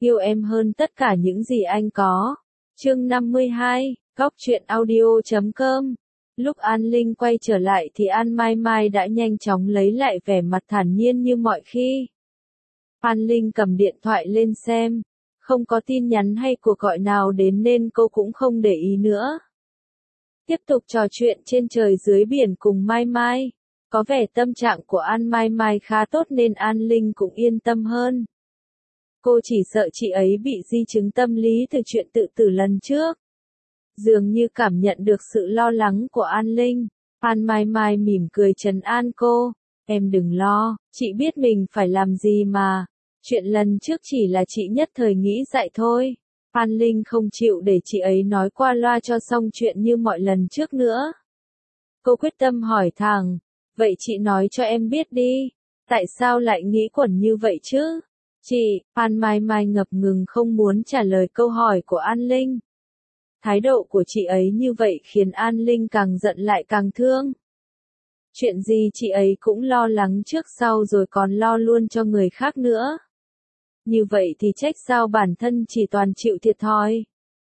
Yêu em hơn tất cả những gì anh có. Chương 52, Góc truyện audio.com. Lúc An Linh quay trở lại thì An Mai Mai đã nhanh chóng lấy lại vẻ mặt thản nhiên như mọi khi. An Linh cầm điện thoại lên xem, không có tin nhắn hay cuộc gọi nào đến nên cô cũng không để ý nữa. Tiếp tục trò chuyện trên trời dưới biển cùng Mai Mai. Có vẻ tâm trạng của An Mai Mai khá tốt nên An Linh cũng yên tâm hơn. Cô chỉ sợ chị ấy bị di chứng tâm lý từ chuyện tự tử lần trước. Dường như cảm nhận được sự lo lắng của An Linh, An Mai Mai mỉm cười trấn an cô. Em đừng lo, chị biết mình phải làm gì mà. Chuyện lần trước chỉ là chị nhất thời nghĩ dại thôi. An Linh không chịu để chị ấy nói qua loa cho xong chuyện như mọi lần trước nữa. Cô quyết tâm hỏi thẳng, vậy chị nói cho em biết đi, tại sao lại nghĩ quẩn như vậy chứ? Chị, An Mai Mai ngập ngừng không muốn trả lời câu hỏi của An Linh. Thái độ của chị ấy như vậy khiến An Linh càng giận lại càng thương. Chuyện gì chị ấy cũng lo lắng trước sau rồi còn lo luôn cho người khác nữa. Như vậy thì trách sao bản thân chỉ toàn chịu thiệt thòi.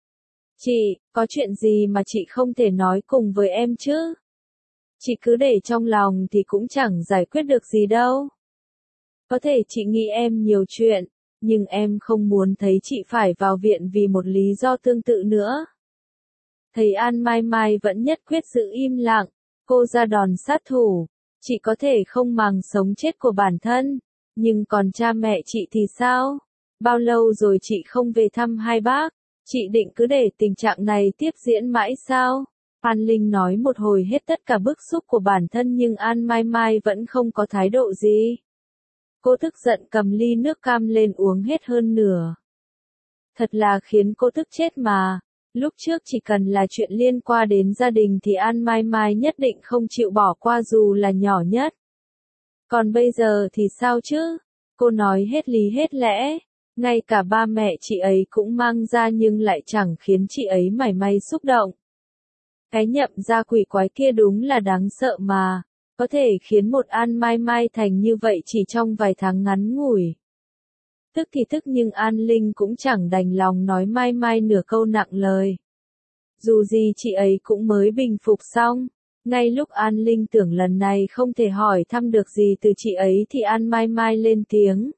Chị, có chuyện gì mà chị không thể nói cùng với em chứ? Chị cứ để trong lòng thì cũng chẳng giải quyết được gì đâu. Có thể chị nghĩ em nhiều chuyện, nhưng em không muốn thấy chị phải vào viện vì một lý do tương tự nữa. Thấy An Mai Mai vẫn nhất quyết giữ im lặng, cô ra đòn sát thủ. Chị có thể không màng sống chết của bản thân, nhưng còn cha mẹ chị thì sao? Bao lâu rồi chị không về thăm hai bác? Chị định cứ để tình trạng này tiếp diễn mãi sao? An Linh nói một hồi hết tất cả bức xúc của bản thân nhưng An Mai Mai vẫn không có thái độ gì. Cô tức giận cầm ly nước cam lên uống hết hơn nửa. Thật là khiến cô tức chết mà. Lúc trước chỉ cần là chuyện liên quan đến gia đình thì An Mai Mai nhất định không chịu bỏ qua dù là nhỏ nhất. Còn bây giờ thì sao chứ? Cô nói hết lý hết lẽ. Ngay cả ba mẹ chị ấy cũng mang ra nhưng lại chẳng khiến chị ấy mảy may xúc động. Cái nhậm gia quỷ quái kia đúng là đáng sợ mà. Có thể khiến một An Mai Mai thành như vậy chỉ trong vài tháng ngắn ngủi. Tức thì tức nhưng An Linh cũng chẳng đành lòng nói Mai Mai nửa câu nặng lời. Dù gì chị ấy cũng mới bình phục xong. Ngay lúc An Linh tưởng lần này không thể hỏi thăm được gì từ chị ấy thì An Mai Mai lên tiếng.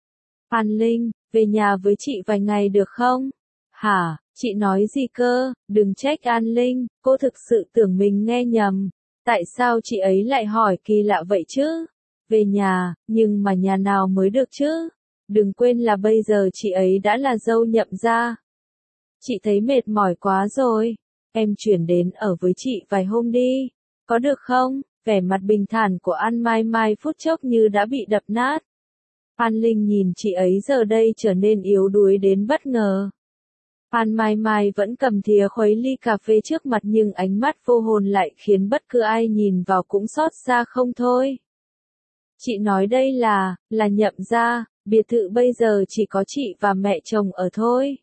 An Linh, về nhà với chị vài ngày được không? Hả, chị nói gì cơ? Đừng trách An Linh, cô thực sự tưởng mình nghe nhầm. Tại sao chị ấy lại hỏi kỳ lạ vậy chứ? Về nhà, nhưng mà nhà nào mới được chứ? Đừng quên là bây giờ chị ấy đã là dâu nhậm gia. Chị thấy mệt mỏi quá rồi. Em chuyển đến ở với chị vài hôm đi. Có được không? Vẻ mặt bình thản của An Mai Mai phút chốc như đã bị đập nát. An Linh nhìn chị ấy giờ đây trở nên yếu đuối đến bất ngờ. An Mai Mai vẫn cầm thìa khuấy ly cà phê trước mặt nhưng ánh mắt vô hồn lại khiến bất cứ ai nhìn vào cũng xót xa không thôi. Chị nói đây là nhậm gia, biệt thự bây giờ chỉ có chị và mẹ chồng ở thôi.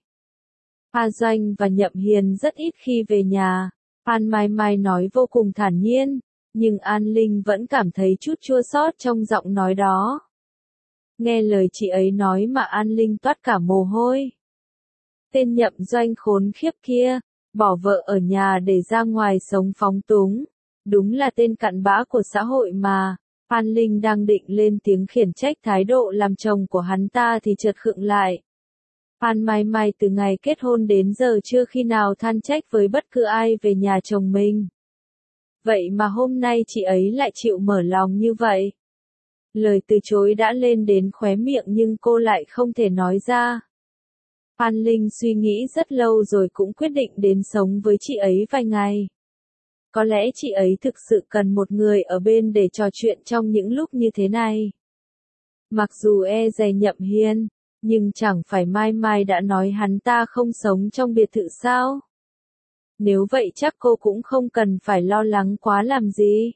A Doanh và Nhậm Hiền rất ít khi về nhà. An Mai Mai nói vô cùng thản nhiên, nhưng An Linh vẫn cảm thấy chút chua xót trong giọng nói đó. Nghe lời chị ấy nói mà An Linh toát cả mồ hôi. Tên Nhậm Doanh khốn khiếp kia, bỏ vợ ở nhà để ra ngoài sống phóng túng. Đúng là tên cặn bã của xã hội mà. An Linh đang định lên tiếng khiển trách thái độ làm chồng của hắn ta thì chợt khựng lại. An Mai Mai từ ngày kết hôn đến giờ chưa khi nào than trách với bất cứ ai về nhà chồng mình. Vậy mà hôm nay chị ấy lại chịu mở lòng như vậy. Lời từ chối đã lên đến khóe miệng nhưng cô lại không thể nói ra. An Linh suy nghĩ rất lâu rồi cũng quyết định đến sống với chị ấy vài ngày. Có lẽ chị ấy thực sự cần một người ở bên để trò chuyện trong những lúc như thế này. Mặc dù e dè Nhậm Hiên, nhưng chẳng phải Mai Mai đã nói hắn ta không sống trong biệt thự sao? Nếu vậy chắc cô cũng không cần phải lo lắng quá làm gì.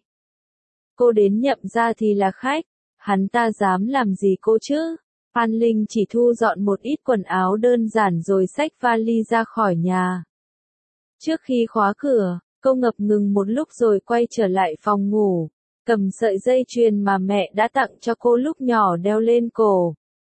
Cô đến Nhậm gia thì là khách, hắn ta dám làm gì cô chứ? An Linh chỉ thu dọn một ít quần áo đơn giản rồi xách vali ra khỏi nhà. Trước khi khóa cửa, cô ngập ngừng một lúc rồi quay trở lại phòng ngủ, cầm sợi dây chuyền mà mẹ đã tặng cho cô lúc nhỏ đeo lên cổ.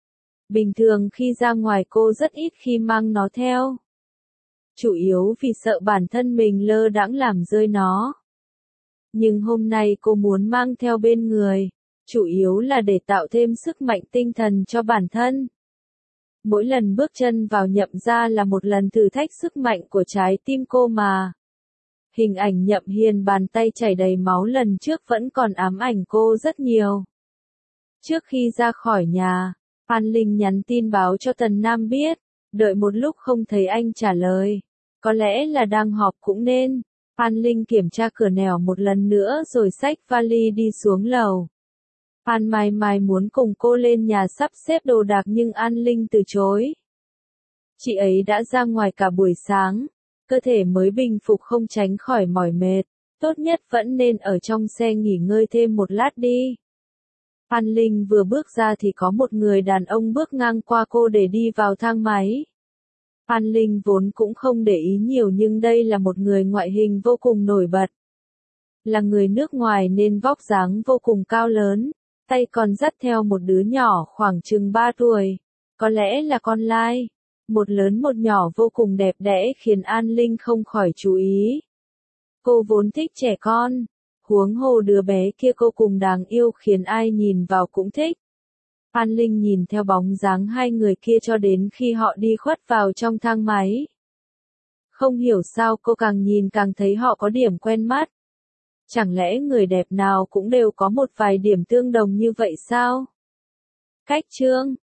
Bình thường khi ra ngoài cô rất ít khi mang nó theo. Chủ yếu vì sợ bản thân mình lơ đãng làm rơi nó. Nhưng hôm nay cô muốn mang theo bên người, chủ yếu là để tạo thêm sức mạnh tinh thần cho bản thân. Mỗi lần bước chân vào Nhậm gia là một lần thử thách sức mạnh của trái tim cô mà. Hình ảnh Nhậm Hiền bàn tay chảy đầy máu lần trước vẫn còn ám ảnh cô rất nhiều. Trước khi ra khỏi nhà, An Linh nhắn tin báo cho Tần Nam biết, đợi một lúc không thấy anh trả lời. Có lẽ là đang họp cũng nên. An Linh kiểm tra cửa nẻo một lần nữa rồi xách vali đi xuống lầu. An Mai Mai muốn cùng cô lên nhà sắp xếp đồ đạc nhưng An Linh từ chối. Chị ấy đã ra ngoài cả buổi sáng, cơ thể mới bình phục không tránh khỏi mỏi mệt, tốt nhất vẫn nên ở trong xe nghỉ ngơi thêm một lát đi. An Linh vừa bước ra thì có một người đàn ông bước ngang qua cô để đi vào thang máy. An Linh vốn cũng không để ý nhiều nhưng đây là một người ngoại hình vô cùng nổi bật. Là người nước ngoài nên vóc dáng vô cùng cao lớn, tay còn dắt theo một đứa nhỏ khoảng chừng 3 tuổi. Có lẽ là con lai. Một lớn một nhỏ vô cùng đẹp đẽ khiến An Linh không khỏi chú ý. Cô vốn thích trẻ con, huống hồ đứa bé kia cô cùng đáng yêu khiến ai nhìn vào cũng thích. An Linh nhìn theo bóng dáng hai người kia cho đến khi họ đi khuất vào trong thang máy. Không hiểu sao cô càng nhìn càng thấy họ có điểm quen mắt. Chẳng lẽ người đẹp nào cũng đều có một vài điểm tương đồng như vậy sao? Cách chương